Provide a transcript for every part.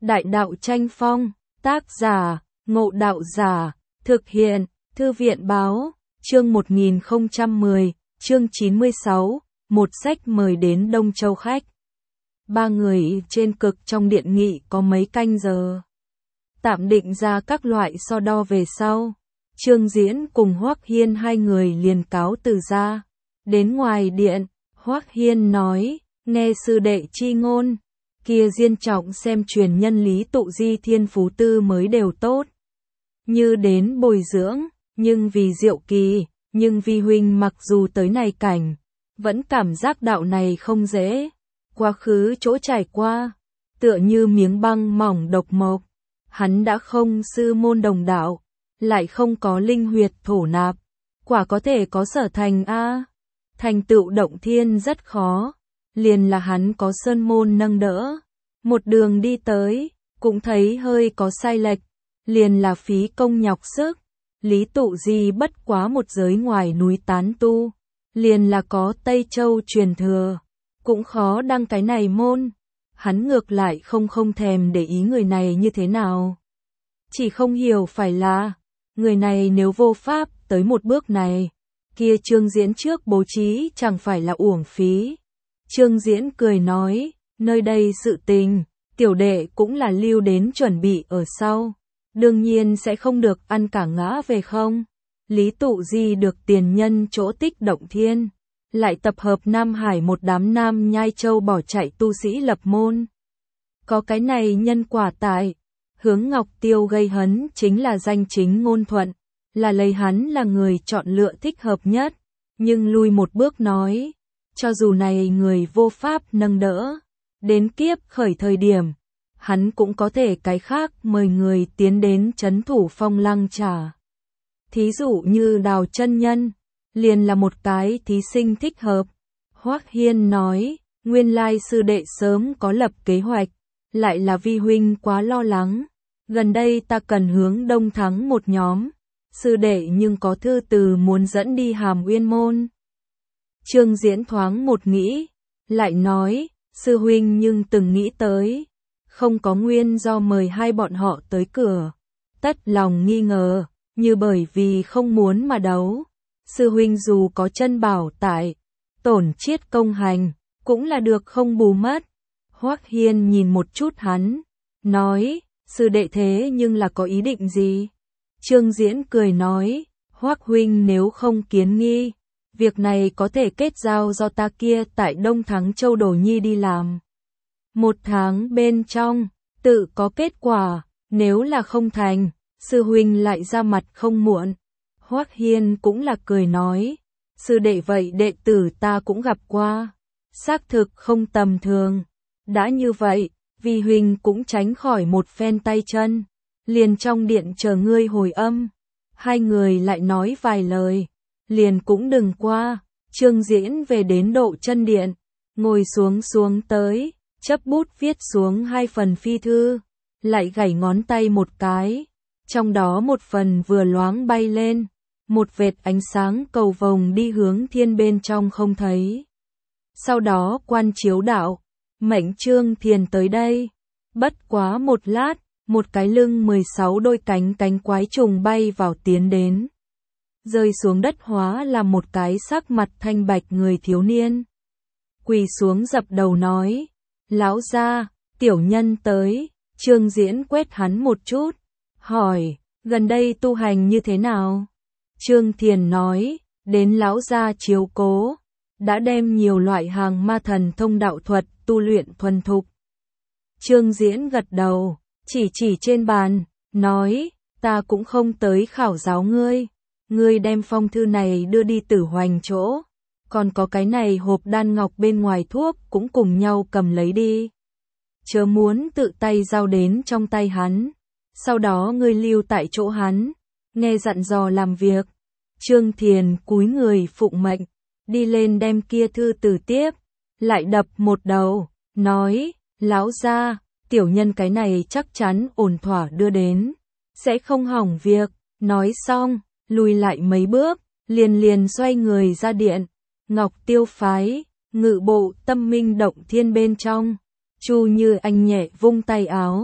Đại đạo tranh phong, tác giả, Ngộ Đạo Giả, thực hiện, Thư viện báo, chương 1010, chương 96, một sách mời đến Đông Châu khách. Ba người trên cực trong điện nghị có mấy canh giờ. Tạm định ra các loại so đo về sau. Trương Diễn cùng Hoắc Hiên hai người liền cáo từ ra. Đến ngoài điện, Hoắc Hiên nói, nghe sư đệ chi ngôn. Kia Diên trọng xem truyền nhân Lý Tụ Di thiên phú tư mới đều tốt. Như đến bồi dưỡng, nhưng vì diệu kỳ, nhưng vì huynh mặc dù tới này cảnh, vẫn cảm giác đạo này không dễ. Quá khứ chỗ trải qua, tựa như miếng băng mỏng độc mộc. Hắn đã không sư môn đồng đạo, lại không có linh huyệt thổ nạp. Quả có thể có sở thành a. Thành tựu động thiên rất khó, liền là hắn có sơn môn nâng đỡ. Một đường đi tới, cũng thấy hơi có sai lệch, liền là phí công nhọc sức. Lý Tụ Di bất quá một giới ngoài núi tán tu, liền là có Tây Châu truyền thừa, cũng khó đăng cái này môn. Hắn ngược lại không thèm để ý người này như thế nào. Chỉ không hiểu phải là, người này nếu vô pháp tới một bước này, kia Trương Diễn trước bố trí chẳng phải là uổng phí. Trương Diễn cười nói, nơi đây sự tình, tiểu đệ cũng là lưu đến chuẩn bị ở sau. Đương nhiên sẽ không được ăn cả ngã về không. Lý Tụ Di được tiền nhân chỗ tích động thiên, lại tập hợp Nam Hải một đám Nam Nhai Châu bỏ chạy tu sĩ lập môn. Có cái này nhân quả tại, hướng Ngọc Tiêu gây hấn chính là danh chính ngôn thuận, là lấy hắn là người chọn lựa thích hợp nhất. Nhưng lui một bước nói, cho dù này người vô pháp nâng đỡ, đến kiếp khởi thời điểm, hắn cũng có thể cái khác mời người tiến đến trấn thủ Phong Lăng Trà. Thí dụ như Đào chân nhân, liền là một cái thí sinh thích hợp. Hoắc Hiên nói, nguyên lai sư đệ sớm có lập kế hoạch, lại là vi huynh quá lo lắng. Gần đây ta cần hướng Đông thắng một nhóm, sư đệ nhưng có thư từ muốn dẫn đi Hàm Uyên môn. Trương Diễn thoáng một nghĩ, lại nói, sư huynh nhưng từng nghĩ tới, không có nguyên do mời hai bọn họ tới cửa. Tất lòng nghi ngờ, như bởi vì không muốn mà đấu. Sư huynh dù có chân bảo tại, tổn chiết công hành, cũng là được không bù mất. Hoắc Hiên nhìn một chút hắn, nói, sư đệ thế nhưng là có ý định gì? Trương Diễn cười nói, Hoắc huynh nếu không kiến nghi, việc này có thể kết giao do ta kia tại Đông Thắng Châu Đồ Nhi đi làm. 1 tháng bên trong, tự có kết quả, nếu là không thành, sư huynh lại ra mặt không muộn. Hoắc Hiên cũng là cười nói, sư đệ vậy đệ tử ta cũng gặp qua, xác thực không tầm thường. Đã như vậy, vi huynh cũng tránh khỏi một phen tay chân, liền trong điện chờ ngươi hồi âm. Hai người lại nói vài lời, liền cũng đừng qua. Trương Diễn về đến Độ Chân điện, ngồi xuống tới, chấp bút viết xuống 2 phần phi thư, lại gảy ngón tay một cái, trong đó một phần vừa loáng bay lên, một vệt ánh sáng cầu vồng đi hướng thiên bên trong không thấy. Sau đó quan chiếu đạo, mệnh Trương Thiền tới đây. Bất quá một lát, một cái lưng 16 đôi cánh quái trùng bay vào tiến đến, rơi xuống đất hóa là một cái sắc mặt thanh bạch người thiếu niên. Quỳ xuống dập đầu nói, lão gia, tiểu nhân tới. Trương Diễn quét hắn một chút, hỏi, gần đây tu hành như thế nào? Trương Thiền nói, đến lão gia chiếu cố, đã đem nhiều loại hàng ma thần thông đạo thuật tu luyện thuần thục. Trương Diễn gật đầu, chỉ trên bàn, nói, ta cũng không tới khảo giáo ngươi. Ngươi đem phong thư này đưa đi Tử Hoành chỗ, còn có cái này hộp đan ngọc bên ngoài thuốc cũng cùng nhau cầm lấy đi. Chớ muốn tự tay giao đến trong tay hắn, sau đó ngươi lưu tại chỗ hắn, nghe dặn dò làm việc. Trương Thiền cúi người phụng mệnh, đi lên đem kia thư từ tiếp, lại đập một đầu, nói, lão gia, tiểu nhân cái này chắc chắn ổn thỏa đưa đến, sẽ không hỏng việc. Nói xong, lùi lại mấy bước, liền xoay người ra điện. Ngọc Tiêu phái, ngự bộ Tâm Minh Động Thiên bên trong, Chu Như Anh nhẹ vung tay áo,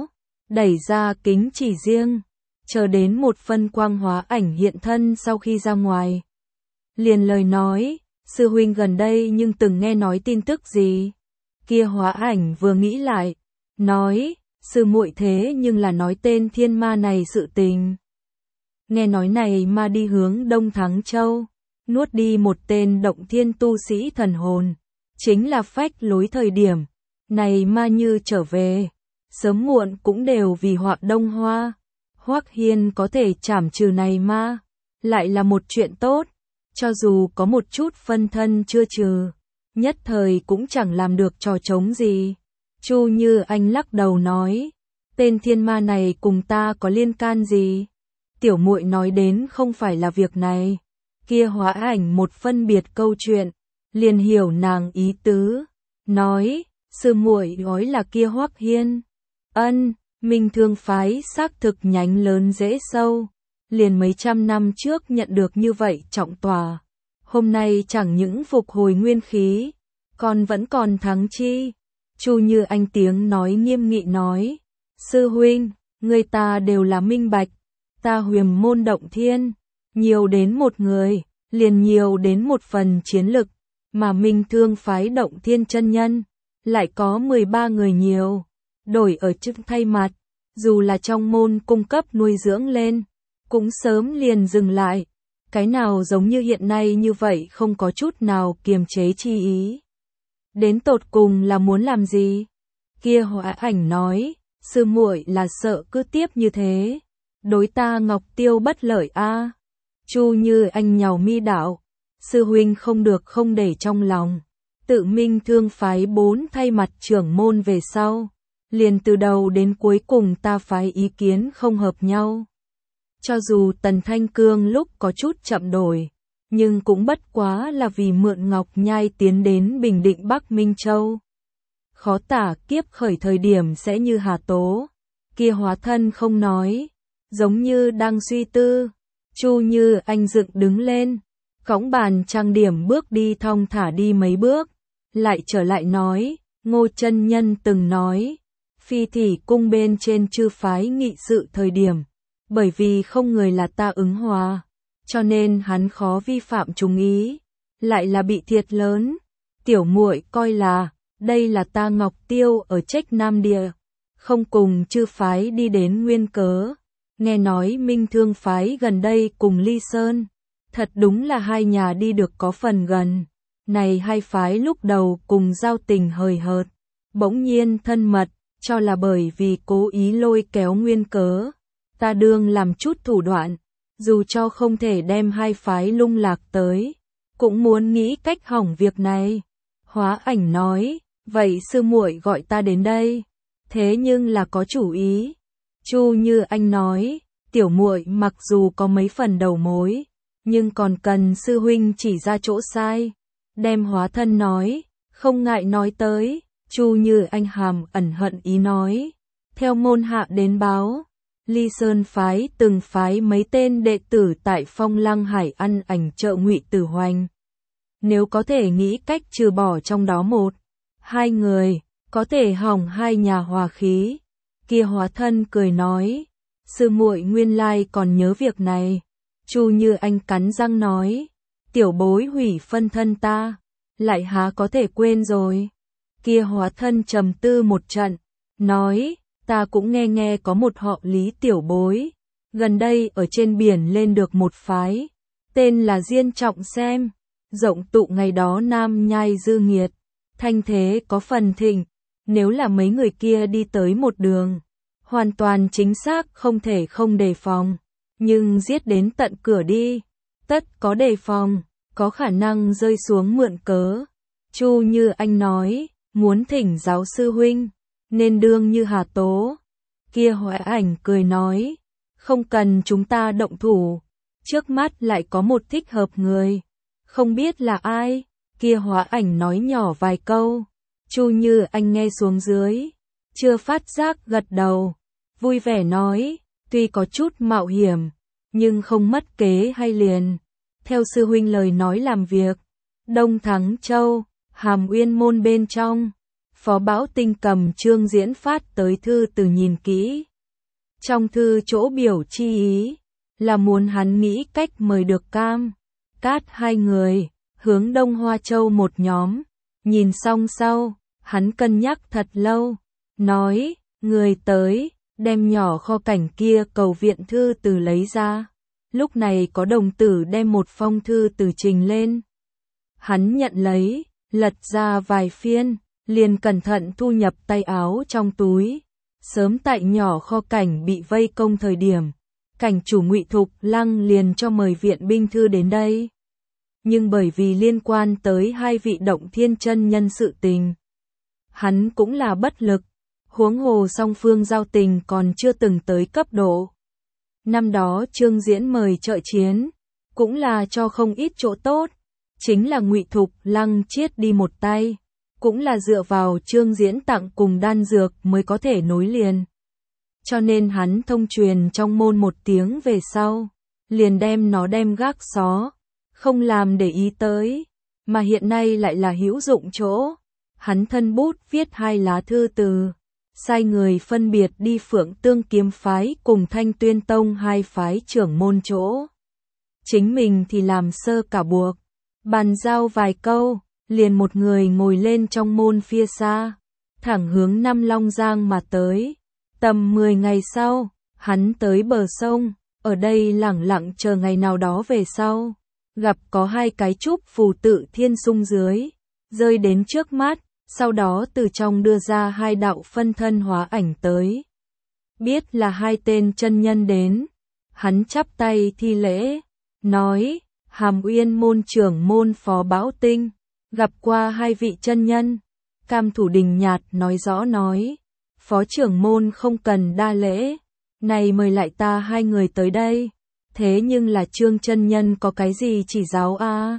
đẩy ra kính chỉ riêng, chờ đến một phân quang hóa ảnh hiện thân sau khi ra ngoài. Liền lời nói, sư huynh gần đây nhưng từng nghe nói tin tức gì? Kia hóa ảnh vừa nghĩ lại, nói, sư muội thế nhưng là nói tên thiên ma này sự tình. Nghe nói này ma đi hướng Đông Thắng Châu, nuốt đi một tên động thiên tu sĩ thần hồn, chính là phách lối thời điểm, này ma như trở về, sớm muộn cũng đều vì họa Đông Hoa. Hoắc Hiên có thể trảm trừ này ma, lại là một chuyện tốt, cho dù có một chút phân thân chưa trừ, nhất thời cũng chẳng làm được trò trống gì. Chu Như Anh lắc đầu nói, tên thiên ma này cùng ta có liên can gì? Tiểu muội nói đến không phải là việc này. Kia hóa ảnh một phân biệt câu chuyện, liền hiểu nàng ý tứ, nói, sư muội nói là kia Hoắc Hiên. Ân, Minh Thương phái xác thực nhánh lớn rễ sâu, liền mấy trăm năm trước nhận được như vậy trọng tòa. Hôm nay chẳng những phục hồi nguyên khí, còn vẫn còn thắng chi. Chu Như Anh tiếng nói nghiêm nghị nói, sư huynh, người ta đều là minh bạch, ta Huyền môn động thiên, nhiều đến một người, liền nhiều đến một phần chiến lực, mà Minh Thương phái động thiên chân nhân, lại có 13 người nhiều, đổi ở chức thay mặt, dù là trong môn cung cấp nuôi dưỡng lên, cũng sớm liền dừng lại, cái nào giống như hiện nay như vậy không có chút nào kiềm chế chi ý. Đến tột cùng là muốn làm gì? Kia hóa ảnh nói, sư muội là sợ cứ tiếp như thế, đối ta Ngọc Tiêu bất lợi a. Chu Như Anh nhàu mi đạo, sư huynh không được không để trong lòng, tự Minh Thương phái 4 thay mặt trưởng môn về sau, liền từ đầu đến cuối cùng ta phái ý kiến không hợp nhau. Cho dù Tần Thanh Cương lúc có chút chậm đổi, nhưng cũng bất quá là vì mượn Ngọc Nhai tiến đến Bình Định Bắc Minh Châu. Khó tả kiếp khởi thời điểm sẽ như Hà Tố, kia hóa thân không nói, giống như đang suy tư. Chu Như Anh dựng đứng lên, cõng bàn trang điểm bước đi thong thả đi mấy bước, lại trở lại nói, Ngô chân nhân từng nói, Phi Thỉ cung bên trên chư phái nghị sự thời điểm, bởi vì không người là ta ứng hòa, cho nên hắn khó vi phạm chúng ý, lại là bị thiệt lớn. Tiểu muội coi là, đây là ta Ngọc Tiêu ở trách Nam Địa, không cùng chư phái đi đến nguyên cớ. Nghe nói Minh Thương phái gần đây cùng Ly Sơn, thật đúng là hai nhà đi được có phần gần. Này hai phái lúc đầu cùng giao tình hời hợt, bỗng nhiên thân mật, cho là bởi vì cố ý lôi kéo nguyên cớ. Ta đương làm chút thủ đoạn, dù cho không thể đem hai phái lung lạc tới, cũng muốn nghĩ cách hỏng việc này. Hóa ảnh nói, vậy sư muội gọi ta đến đây, thế nhưng là có chủ ý. Chu Như Anh nói, tiểu muội mặc dù có mấy phần đầu mối, nhưng còn cần sư huynh chỉ ra chỗ sai. Đem hóa thân nói, không ngại nói tới. Chu Như Anh hàm ẩn hận ý nói, theo môn hạ đến báo, Ly Sơn phái từng phái mấy tên đệ tử tại Phong Lăng Hải ăn ảnh trợ Ngụy Tử Hoành. Nếu có thể nghĩ cách trừ bỏ trong đó một, hai người, có thể hỏng hai nhà hòa khí. Kia hóa thân cười nói, sư muội nguyên lai còn nhớ việc này. Chu Như Anh cắn răng nói, tiểu bối hủy phân thân ta, lại há có thể quên rồi. Kia hóa thân trầm tư một trận, nói, ta cũng nghe có một họ Lý tiểu bối, gần đây ở trên biển lên được một phái, tên là Diên Trọng Xem, rộng tụ ngày đó Nam Nhai dư nghiệt, thanh thế có phần thịnh, nếu là mấy người kia đi tới một đường, hoàn toàn chính xác không thể không đề phòng, nhưng giết đến tận cửa đi, tất có đề phòng, có khả năng rơi xuống mượn cớ. Chu Như Anh nói, muốn thỉnh giáo sư huynh, nên đương như Hà Tố. Kia hóa ảnh cười nói, không cần chúng ta động thủ, trước mắt lại có một thích hợp người, không biết là ai. Kia hóa ảnh nói nhỏ vài câu, Chu Như Anh nghe xuống dưới, chưa phát giác gật đầu, vui vẻ nói, tuy có chút mạo hiểm, nhưng không mất kế hay liền. Theo sư huynh lời nói làm việc, Đông Thắng Châu, Hàm Uyên môn bên trong, Phó Bảo Tinh cầm chương diễn phát tới thư từ nhìn kỹ, Trong thư chỗ biểu chi ý, là muốn hắn nghĩ cách mời được Cam, Cát hai người, hướng Đông Hoa Châu một nhóm. Nhìn xong sau, hắn cân nhắc thật lâu, nói, người tới, đem nhỏ kho cảnh kia cầu viện thư từ lấy ra. Lúc này có đồng tử đem một phong thư từ trình lên. Hắn nhận lấy, lật ra vài phiên, liền cẩn thận thu nhập tay áo trong túi. Sớm tại nhỏ kho cảnh bị vây công thời điểm, cảnh chủ Ngụy Thục Lăng liền cho mời viện binh thư đến đây. Nhưng bởi vì liên quan tới hai vị Động Thiên chân nhân sự tình, hắn cũng là bất lực, huống hồ song phương giao tình còn chưa từng tới cấp độ. Năm đó Trương Diễn mời trợ chiến, cũng là cho không ít chỗ tốt, chính là Ngụy Thục Lăng chiết đi một tay, cũng là dựa vào Trương Diễn tặng cùng đan dược mới có thể nối liền. Cho nên hắn thông truyền trong môn một tiếng về sau, liền đem nó đem gác xó, không làm để ý tới, mà hiện nay lại là hữu dụng chỗ. Hắn thân bút viết 2 lá thư từ, sai người phân biệt đi Phượng Tương kiếm phái cùng Thanh Tuyên Tông 2 phái trưởng môn chỗ. Chính mình thì làm sơ cả buộc, bàn giao vài câu, liền một người ngồi lên trong môn phía xa, thẳng hướng Nam Long Giang mà tới. Tầm 10 ngày sau, hắn tới bờ sông, ở đây lẳng lặng chờ ngày nào đó về sau. Gặp có 2 cái trúc phù tự thiên sung dưới, rơi đến trước mắt, sau đó từ trong đưa ra 2 đạo phân thân hóa ảnh tới. Biết là 2 tên chân nhân đến, hắn chắp tay thi lễ, nói, Hàm Uyên môn trưởng môn Phó Bão Tinh, gặp qua 2 vị chân nhân. Cam Thủ Đình nhạt nói rõ nói, Phó trưởng môn không cần đa lễ, này mời lại ta 2 người tới đây. Thế nhưng là Trương chân nhân có cái gì chỉ giáo a?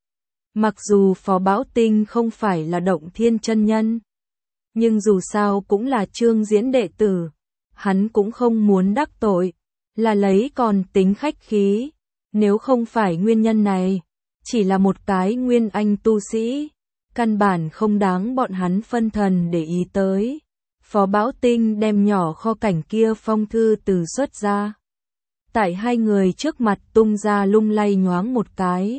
Mặc dù Phó Bão Tinh không phải là Động Thiên chân nhân, nhưng dù sao cũng là Trương Diễn đệ tử, hắn cũng không muốn đắc tội, là lấy còn tính khách khí, nếu không phải nguyên nhân này, chỉ là một cái nguyên anh tu sĩ, căn bản không đáng bọn hắn phân thần để ý tới. Phó Bão Tinh đem nhỏ kho cảnh kia phong thư từ xuất ra. Tại 2 người trước mặt tung ra lung lay nhoáng một cái.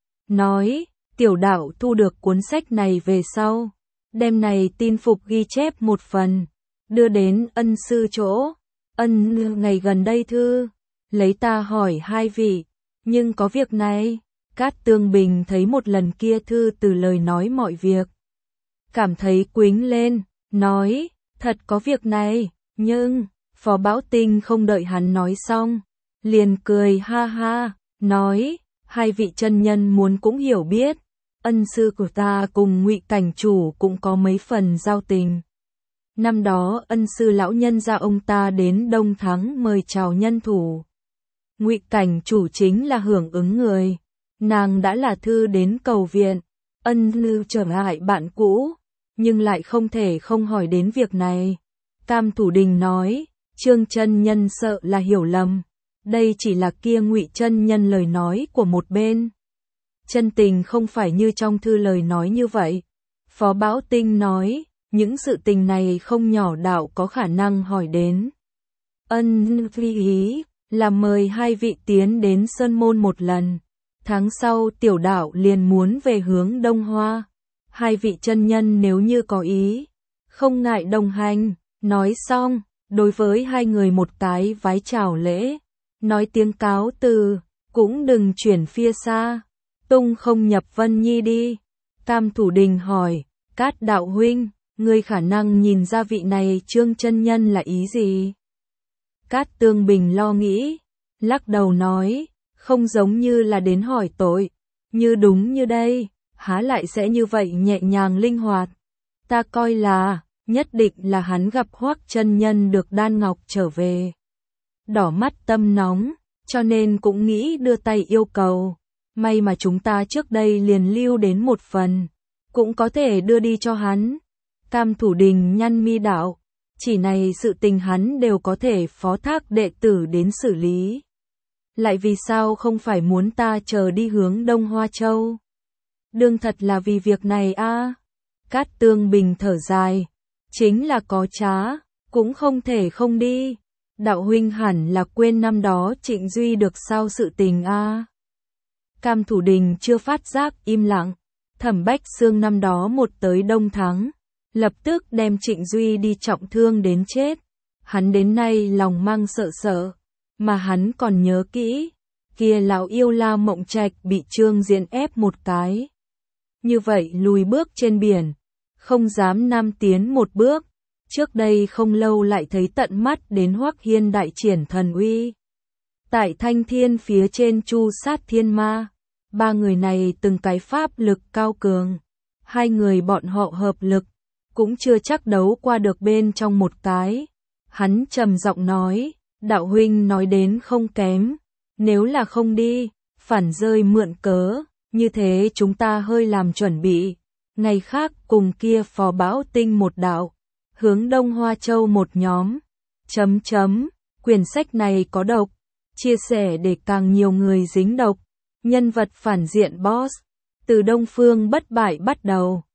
Nói, tiểu đạo thu được cuốn sách này về sau. Đem này tin phục ghi chép một phần. Đưa đến ân sư chỗ. Ân ngày gần đây thư. Lấy ta hỏi 2 vị. Nhưng có việc này. Cát Tương Bình thấy một lần kia thư từ lời nói mọi việc. Cảm thấy quính lên. Nói, thật có việc này. Nhưng, Phó Bão Tinh không đợi hắn nói xong. Liền cười ha ha, nói, 2 vị chân nhân muốn cũng hiểu biết, ân sư của ta cùng Ngụy cảnh chủ cũng có mấy phần giao tình. Năm đó ân sư lão nhân gia ông ta đến Đông Thắng mời chào nhân thủ. Ngụy cảnh chủ chính là hưởng ứng người, nàng đã là thư đến cầu viện, ân lưu trở lại bạn cũ, nhưng lại không thể không hỏi đến việc này. Cam Thủ Đình nói, Trương chân nhân sợ là hiểu lầm. Đây chỉ là kia Ngụy chân nhân lời nói của một bên. Chân tình không phải như trong thư lời nói như vậy. Phó Bão Tinh nói, những sự tình này không nhỏ đạo có khả năng hỏi đến. Ân phi ý, là mời 2 vị tiến đến Sơn Môn một lần. Tháng sau tiểu đạo liền muốn về hướng Đông Hoa. 2 vị chân nhân nếu như có ý, không ngại đồng hành. Nói xong, đối với 2 người một cái vái chào lễ. Nói tiếng cáo từ, cũng đừng chuyển phía xa, tung không nhập Vân Nhi đi. Cam Thủ Đình hỏi, Cát đạo huynh, ngươi khả năng nhìn ra vị này Trương chân nhân là ý gì? Cát Tương Bình lo nghĩ, lắc đầu nói, không giống như là đến hỏi tội, như đúng như đây, há lại sẽ như vậy nhẹ nhàng linh hoạt. Ta coi là, nhất định là hắn gặp Hoắc chân nhân được đan ngọc trở về. Đỏ mắt tâm nóng, cho nên cũng nghĩ đưa tay yêu cầu. May mà chúng ta trước đây liền lưu đến một phần, cũng có thể đưa đi cho hắn. Cam Thủ Đình nhăn mi đạo, chỉ này sự tình hắn đều có thể phó thác đệ tử đến xử lý. Lại vì sao không phải muốn ta chờ đi hướng Đông Hoa Châu? Đương thật là vì việc này a. Cát Tương Bình thở dài, chính là có trá, cũng không thể không đi. Đạo huynh hẳn là quên năm đó Trịnh Duy được sao sự tình a. Cam Thủ Đình chưa phát giác im lặng, Thẩm Bách Xương năm đó một tới Đông Thắng, lập tức đem Trịnh Duy đi trọng thương đến chết. Hắn đến nay lòng mang sợ sợ, mà hắn còn nhớ kỹ, kia lão yêu La Mộng Trạch bị Trương Diễn ép một cái. Như vậy lùi bước trên biển, không dám nam tiến một bước. Trước đây không lâu lại thấy tận mắt đến Hoắc Hiên đại triển thần uy. Tại Thanh Thiên phía trên chu sát thiên ma, ba người này từng cái pháp lực cao cường. Hai người bọn họ hợp lực, cũng chưa chắc đấu qua được bên trong một cái. Hắn trầm giọng nói, đạo huynh nói đến không kém, nếu là không đi, phản rơi mượn cớ, như thế chúng ta hơi làm chuẩn bị. Ngày khác cùng kia Phò Bão Tinh một đạo, hướng Đông Hoa Châu một nhóm. Quyển sách này có độc, chia sẻ để càng nhiều người dính độc. Nhân vật phản diện boss, từ Đông Phương bất bại bắt đầu.